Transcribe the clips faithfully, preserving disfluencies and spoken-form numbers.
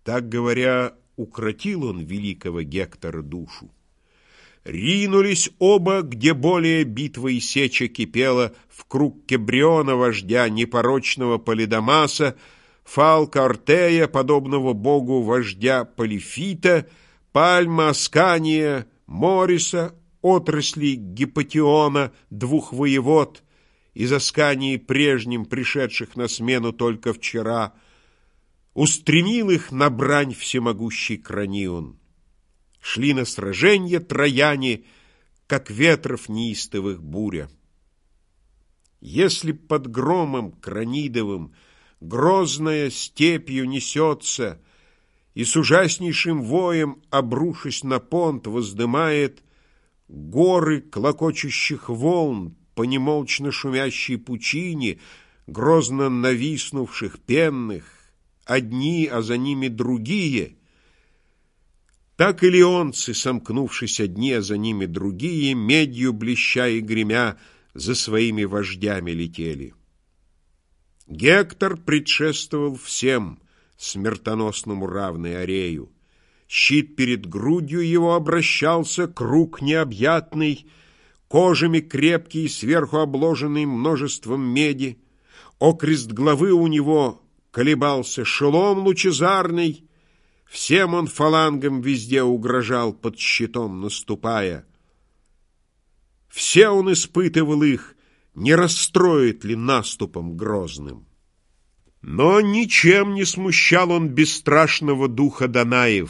Так говоря, укротил он великого Гектора душу. Ринулись оба, где более битва и сеча кипела, в круг Кебриона, вождя непорочного Полидамаса, Фалка Ортея, подобного богу вождя Полифита, Пальма Аскания, Мориса, отрасли Гипотиона, двух воевод, из Аскании прежним, пришедших на смену только вчера, устремил их на брань всемогущий Кранион. Шли на сраженье трояне, как ветров неистовых буря. Если под громом Кранидовым грозная степью несется и с ужаснейшим воем, обрушись на понт, воздымает горы клокочущих волн по немолчно шумящей пучине, грозно нависнувших пенных, одни, а за ними другие, так и леонцы, сомкнувшись одни, а за ними другие, медью блеща и гремя, за своими вождями летели. Гектор предшествовал всем, смертоносному равный Арею. Щит перед грудью его обращался, круг необъятный, кожами крепкий, сверху обложенный множеством меди. Окрест главы у него колебался, шелом лучезарный. Всем он фалангам везде угрожал, под щитом наступая. Все он испытывал их, не расстроит ли наступом грозным. Но ничем не смущал он бесстрашного духа Данаев.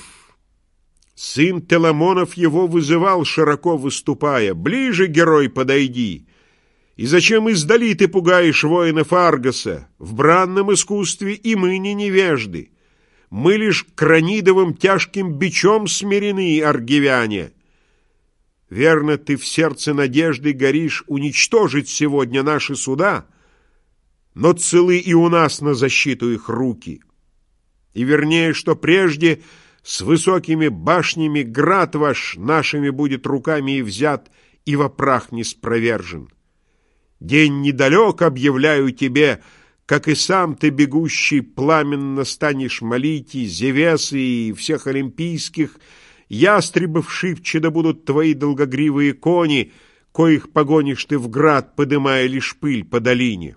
Сын Теламонов его вызывал, широко выступая: «Ближе, герой, подойди! И зачем издали ты пугаешь воинов Аргоса? В бранном искусстве и мы не невежды. Мы лишь кранидовым тяжким бичом смирены, аргивяне. Верно, ты в сердце надежды горишь уничтожить сегодня наши суда, но целы и у нас на защиту их руки. И вернее, что прежде с высокими башнями град ваш нашими будет руками и взят, и во прах не спровержен. День недалек, объявляю тебе, как и сам ты, бегущий, пламенно станешь молить и Зевеса, и всех олимпийских, ястребов шибче да будут твои долгогривые кони, коих погонишь ты в град, подымая лишь пыль по долине».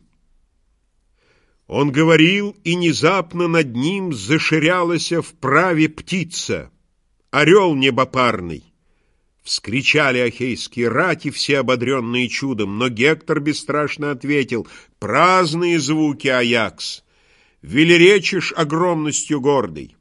Он говорил, и внезапно над ним заширялась вправе птица, орел небопарный. Вскричали ахейские рати, все ободренные чудом, но Гектор бесстрашно ответил: «Праздные звуки, Аякс, велеречишь огромностью гордой.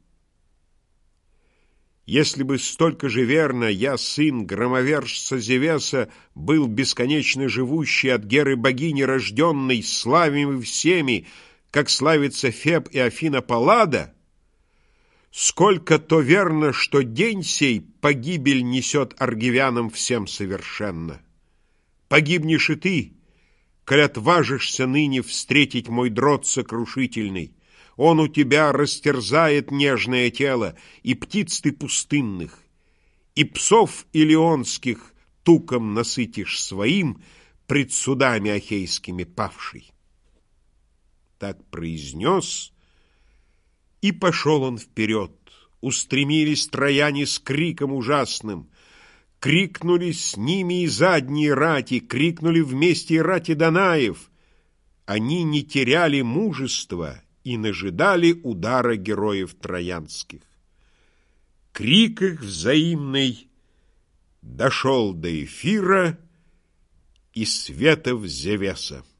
Если бы столько же верно я, сын громовержца Зевеса, был бесконечно живущий от Геры-богини рожденный, славимый всеми, как славится Феб и Афина Паллада, сколько то верно, что день сей погибель несет аргивянам всем совершенно. Погибнешь и ты, коль отважишься ныне встретить мой дрот сокрушительный. Он у тебя растерзает нежное тело, и птиц ты пустынных, и псов илионских туком насытишь своим, пред судами ахейскими павший». Так произнес, и пошел он вперед. Устремились трояне с криком ужасным. Крикнули с ними и задние рати, крикнули вместе и рати Данаев. Они не теряли мужества и нажидали удара героев троянских. Крик их взаимный дошел до Эфира и светов Зевеса.